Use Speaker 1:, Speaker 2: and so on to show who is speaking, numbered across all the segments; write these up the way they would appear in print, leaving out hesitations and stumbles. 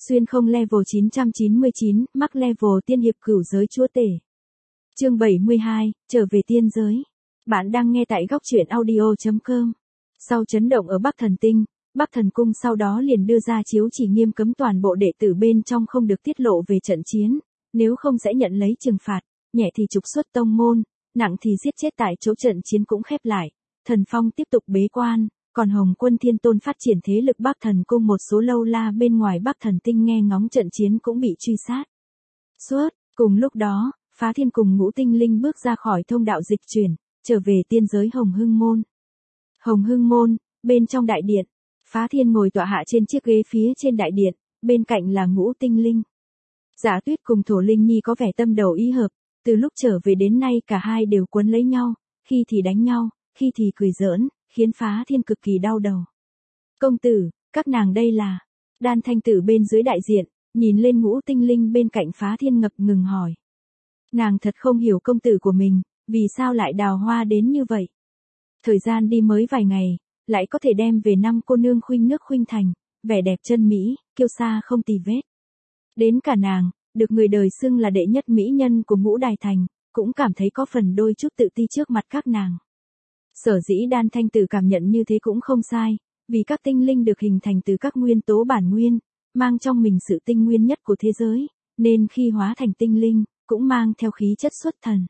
Speaker 1: Xuyên không level 999, mắc level tiên hiệp cửu giới chúa tể. Chương 72, trở về tiên giới. Bạn đang nghe tại góc truyện audio.com. Sau chấn động ở Bắc Thần Tinh, Bắc Thần Cung sau đó liền đưa ra chiếu chỉ nghiêm cấm toàn bộ đệ tử bên trong không được tiết lộ về trận chiến, nếu không sẽ nhận lấy trừng phạt, nhẹ thì trục xuất tông môn, nặng thì giết chết tại chỗ. Trận chiến cũng khép lại, Thần Phong tiếp tục bế quan, còn Hồng Quân Thiên Tôn phát triển thế lực Bắc Thần Cung. Một số lâu la bên ngoài Bắc Thần Tinh nghe ngóng trận chiến cũng bị truy sát. Cùng lúc đó, Phá Thiên cùng Ngũ Tinh Linh bước ra khỏi thông đạo dịch chuyển, trở về tiên giới Hồng Hưng Môn. Hồng Hưng Môn, bên trong đại điện, Phá Thiên ngồi tọa hạ trên chiếc ghế phía trên đại điện, bên cạnh là Ngũ Tinh Linh. Dạ Tuyết cùng Thổ Linh Nhi có vẻ tâm đầu ý hợp, từ lúc trở về đến nay cả hai đều quấn lấy nhau, khi thì đánh nhau, khi thì cười giỡn, khiến Phá Thiên cực kỳ đau đầu. Công tử, các nàng đây là... Đan Thanh Tử bên dưới đại diện, nhìn lên Ngũ Tinh Linh bên cạnh Phá Thiên ngập ngừng hỏi. Nàng thật không hiểu công tử của mình, vì sao lại đào hoa đến như vậy. Thời gian đi mới vài ngày, lại có thể đem về 5 cô nương khuynh nước khuynh thành, vẻ đẹp chân mỹ, kiêu sa không tì vết. Đến cả nàng, được người đời xưng là đệ nhất mỹ nhân của Ngũ Đài Thành, cũng cảm thấy có phần đôi chút tự ti trước mặt các nàng. Sở dĩ Đan Thanh Tử cảm nhận như thế cũng không sai, vì các tinh linh được hình thành từ các nguyên tố bản nguyên, mang trong mình sự tinh nguyên nhất của thế giới, nên khi hóa thành tinh linh, cũng mang theo khí chất xuất thần.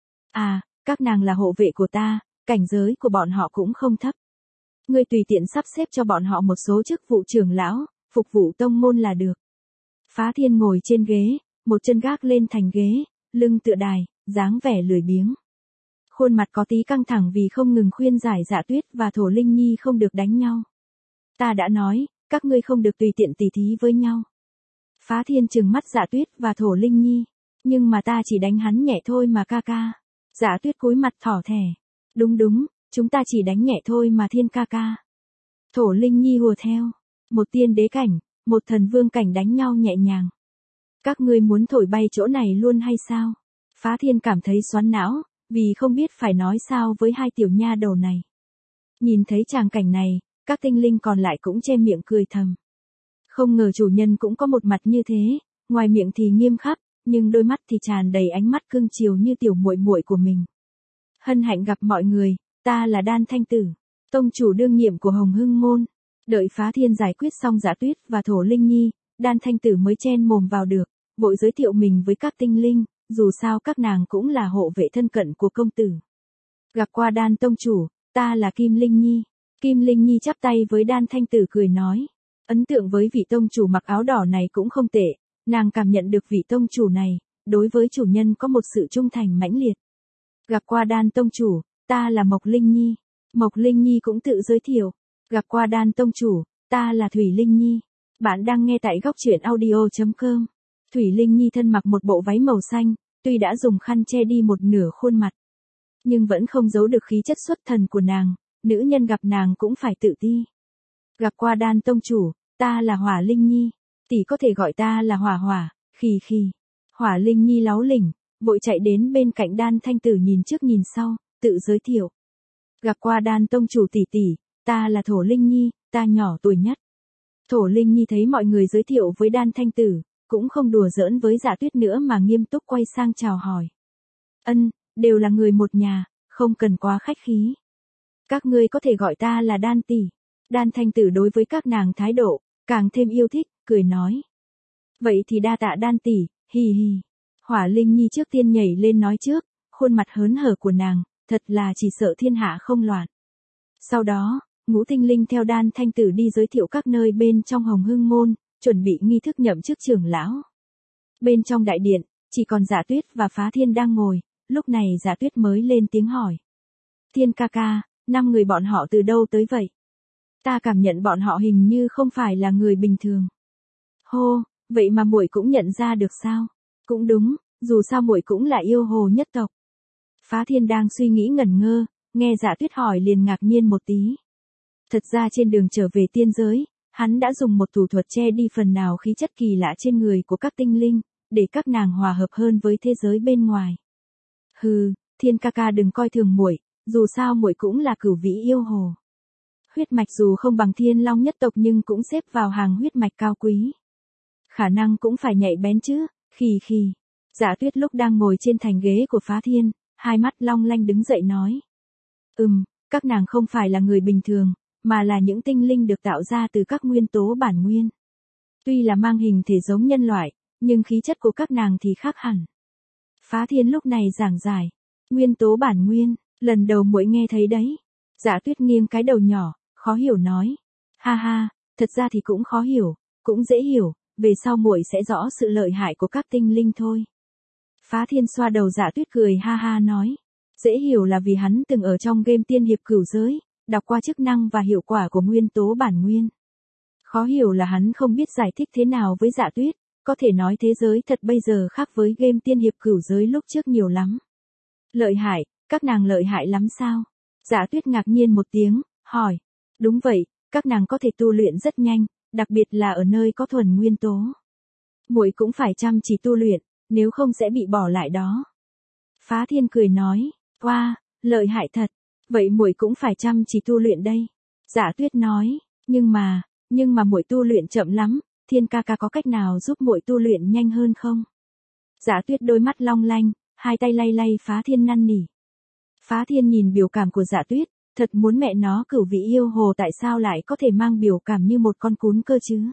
Speaker 1: À, các nàng là hộ vệ của ta, cảnh giới của bọn họ cũng không thấp. Ngươi tùy tiện sắp xếp cho bọn họ một số chức vụ trưởng lão, phục vụ tông môn là được. Phá Thiên ngồi trên ghế, một chân gác lên thành ghế, lưng tựa đài, dáng vẻ lười biếng. Khuôn mặt có tí căng thẳng vì không ngừng khuyên giải Dạ Tuyết và Thổ Linh Nhi không được đánh nhau. Ta đã nói, các ngươi không được tùy tiện tỉ thí với nhau. Phá Thiên trừng mắt Dạ Tuyết và Thổ Linh Nhi. Nhưng mà ta chỉ đánh hắn nhẹ thôi mà ca ca. Dạ Tuyết cúi mặt thỏ thẻ. Đúng, chúng ta chỉ đánh nhẹ thôi mà Thiên ca ca. Thổ Linh Nhi hùa theo. Một tiên đế cảnh, một thần vương cảnh đánh nhau nhẹ nhàng. Các ngươi muốn thổi bay chỗ này luôn hay sao? Phá Thiên cảm thấy xoắn não, vì không biết phải nói sao với hai tiểu nha đầu này. Nhìn thấy tràng cảnh này, các tinh linh còn lại cũng che miệng cười thầm. Không ngờ chủ nhân cũng có một mặt như thế, ngoài miệng thì nghiêm khắc, nhưng đôi mắt thì tràn đầy ánh mắt cưng chiều như tiểu muội muội của mình. Hân hạnh gặp mọi người, ta là Đan Thanh Tử, tông chủ đương nhiệm của Hồng Hưng Môn. Đợi Phá Thiên giải quyết xong Dạ Tuyết và Thổ Linh Nhi, Đan Thanh Tử mới chen mồm vào được, vội giới thiệu mình với các tinh linh, dù sao các nàng cũng là hộ vệ thân cận của công tử. Gặp qua Đan tông chủ, ta là Kim Linh Nhi. Kim Linh Nhi chắp tay với Đan Thanh Tử cười nói, ấn tượng với vị tông chủ mặc áo đỏ này cũng không tệ, nàng cảm nhận được vị tông chủ này, đối với chủ nhân có một sự trung thành mãnh liệt. Gặp qua Đan tông chủ, ta là Mộc Linh Nhi. Mộc Linh Nhi cũng tự giới thiệu. Gặp qua Đan tông chủ, ta là Thủy Linh Nhi. Bạn đang nghe tại góc truyện audio.com. Thủy Linh Nhi thân mặc một bộ váy màu xanh, tuy đã dùng khăn che đi một nửa khuôn mặt, nhưng vẫn không giấu được khí chất xuất thần của nàng, nữ nhân gặp nàng cũng phải tự ti. Gặp qua Đan tông chủ, ta là Hỏa Linh Nhi. Tỷ có thể gọi ta là Hỏa Hỏa, khì khì. Hỏa Linh Nhi láu lỉnh, vội chạy đến bên cạnh Đan Thanh Tử nhìn trước nhìn sau, tự giới thiệu. Gặp qua Đan tông chủ tỷ tỷ, ta là Thổ Linh Nhi, ta nhỏ tuổi nhất. Thổ Linh Nhi thấy mọi người giới thiệu với Đan Thanh Tử, cũng không đùa giỡn với Dạ Tuyết nữa mà nghiêm túc quay sang chào hỏi. Đều là người một nhà, không cần quá khách khí. Các ngươi có thể gọi ta là Đan tỷ. Đan Thanh Tử đối với các nàng thái độ, càng thêm yêu thích, cười nói. Vậy thì đa tạ Đan tỷ, hì hì. Hỏa Linh Nhi trước tiên nhảy lên nói trước, khuôn mặt hớn hở của nàng, thật là chỉ sợ thiên hạ không loạn. Sau đó, Ngũ Tinh Linh theo Đan Thanh Tử đi giới thiệu các nơi bên trong Hồng Hưng Môn, chuẩn bị nghi thức nhậm chức trưởng lão. Bên trong đại điện, chỉ còn Dạ Tuyết và Phá Thiên đang ngồi, lúc này Dạ Tuyết mới lên tiếng hỏi. Thiên ca ca, 5 người bọn họ từ đâu tới vậy? Ta cảm nhận bọn họ hình như không phải là người bình thường. Hô, vậy mà muội cũng nhận ra được sao? Cũng đúng, dù sao muội cũng là yêu hồ nhất tộc. Phá Thiên đang suy nghĩ ngẩn ngơ, nghe Dạ Tuyết hỏi liền ngạc nhiên một tí. Thật ra trên đường trở về tiên giới, hắn đã dùng một thủ thuật che đi phần nào khí chất kỳ lạ trên người của các tinh linh, để các nàng hòa hợp hơn với thế giới bên ngoài. Hừ, Thiên ca ca đừng coi thường muội, dù sao muội cũng là cửu vĩ yêu hồ. Huyết mạch dù không bằng Thiên Long nhất tộc nhưng cũng xếp vào hàng huyết mạch cao quý. Khả năng cũng phải nhạy bén chứ, khì khì. Dạ Tuyết lúc đang ngồi trên thành ghế của Phá Thiên, hai mắt long lanh đứng dậy nói. Các nàng không phải là người bình thường, mà là những tinh linh được tạo ra từ các nguyên tố bản nguyên. Tuy là mang hình thể giống nhân loại, nhưng khí chất của các nàng thì khác hẳn. Phá Thiên lúc này giảng giải. Nguyên tố bản nguyên, lần đầu muội nghe thấy đấy. Dạ Tuyết nghiêng cái đầu nhỏ, khó hiểu nói. Ha ha, thật ra thì cũng khó hiểu, cũng dễ hiểu, về sau muội sẽ rõ sự lợi hại của các tinh linh thôi. Phá Thiên xoa đầu Dạ Tuyết cười ha ha nói. Dễ hiểu là vì hắn từng ở trong game tiên hiệp cửu giới, đọc qua chức năng và hiệu quả của nguyên tố bản nguyên. Khó hiểu là hắn không biết giải thích thế nào với Dạ Tuyết, có thể nói thế giới thật bây giờ khác với game tiên hiệp cửu giới lúc trước nhiều lắm. Lợi hại, các nàng lợi hại lắm sao? Dạ Tuyết ngạc nhiên một tiếng, hỏi. Đúng vậy, các nàng có thể tu luyện rất nhanh, đặc biệt là ở nơi có thuần nguyên tố. Muội cũng phải chăm chỉ tu luyện, nếu không sẽ bị bỏ lại đó. Phá Thiên cười nói, oa, lợi hại thật, vậy muội cũng phải chăm chỉ tu luyện đây. Dạ Tuyết nói, nhưng mà muội tu luyện chậm lắm, Thiên ca ca có cách nào giúp muội tu luyện nhanh hơn không? Dạ Tuyết đôi mắt long lanh, hai tay lay lay Phá Thiên năn nỉ. Phá Thiên nhìn biểu cảm của Dạ Tuyết, thật muốn mẹ nó cửu vị yêu hồ tại sao lại có thể mang biểu cảm như một con cún cơ chứ?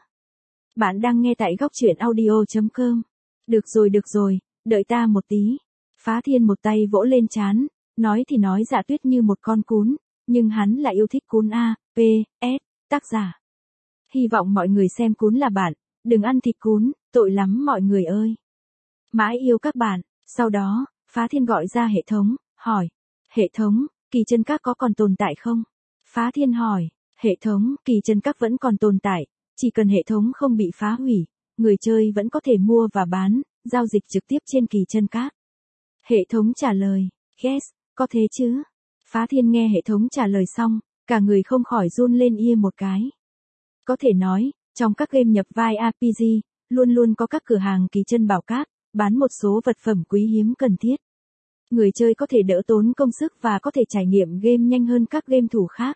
Speaker 1: Bạn đang nghe tại góc truyện audio.com. Được rồi, đợi ta một tí. Phá Thiên một tay vỗ lên trán, nói thì nói Dạ Tuyết như một con cún, nhưng hắn lại yêu thích cún A, P, S, tác giả. Hy vọng mọi người xem cún là bạn, đừng ăn thịt cún, tội lắm mọi người ơi. Mãi yêu các bạn, sau đó, Phá Thiên gọi ra hệ thống, hỏi. Hệ thống, kỳ chân các có còn tồn tại không? Phá Thiên hỏi. Hệ thống, kỳ chân các vẫn còn tồn tại, chỉ cần hệ thống không bị phá hủy, người chơi vẫn có thể mua và bán, giao dịch trực tiếp trên kỳ chân các. Hệ thống trả lời. Yes, có thế chứ. Phá Thiên nghe hệ thống trả lời xong, cả người không khỏi run lên ia một cái. Có thể nói, trong các game nhập vai RPG, luôn luôn có các cửa hàng kỳ chân bảo các, bán một số vật phẩm quý hiếm cần thiết. Người chơi có thể đỡ tốn công sức và có thể trải nghiệm game nhanh hơn các game thủ khác.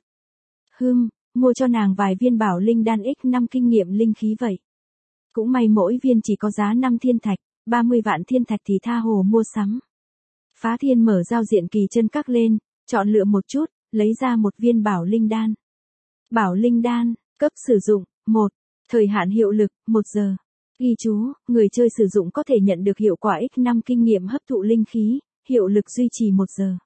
Speaker 1: Mua cho nàng vài viên bảo linh đan x5 kinh nghiệm linh khí vậy. Cũng may mỗi viên chỉ có giá 5 thiên thạch, 30 vạn thiên thạch thì tha hồ mua sắm. Phá Thiên mở giao diện kỳ chân các lên, chọn lựa một chút, lấy ra một viên bảo linh đan. Bảo linh đan, cấp sử dụng, 1. Thời hạn hiệu lực, 1 giờ. Ghi chú, người chơi sử dụng có thể nhận được hiệu quả x5 kinh nghiệm hấp thụ linh khí, hiệu lực duy trì 1 giờ.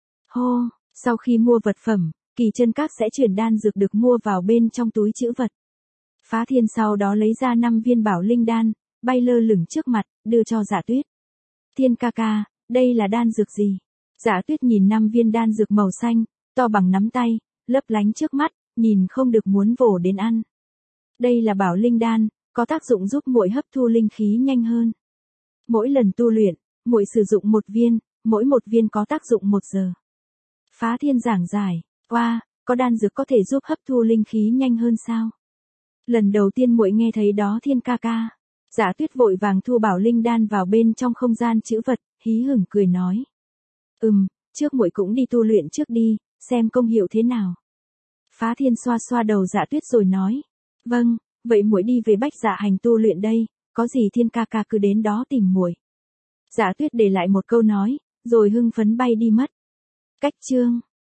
Speaker 1: Sau khi mua vật phẩm, kỳ chân các sẽ chuyển đan dược được mua vào bên trong túi trữ vật. Phá Thiên sau đó lấy ra 5 viên bảo linh đan, bay lơ lửng trước mặt, đưa cho Dạ Tuyết. Thiên ca ca, đây là đan dược gì? Dạ Tuyết nhìn 5 viên đan dược màu xanh, to bằng nắm tay, lấp lánh trước mắt, nhìn không được muốn vồ đến ăn. Đây là bảo linh đan, có tác dụng giúp muội hấp thu linh khí nhanh hơn. Mỗi lần tu luyện, muội sử dụng 1 viên, mỗi 1 viên có tác dụng 1 giờ. Phá Thiên giảng giải, có đan dược có thể giúp hấp thu linh khí nhanh hơn sao? Lần đầu tiên muội nghe thấy đó Thiên ca ca. Dạ Tuyết vội vàng thu bảo linh đan vào bên trong không gian trữ vật, hí hửng cười nói. Trước muội cũng đi tu luyện trước đi, xem công hiệu thế nào. Phá Thiên xoa xoa đầu Dạ Tuyết rồi nói. Vâng, vậy muội đi về Bách Dạ Hành tu luyện đây, có gì Thiên ca ca cứ đến đó tìm muội. Dạ Tuyết để lại một câu nói, rồi hưng phấn bay đi mất. Cách chương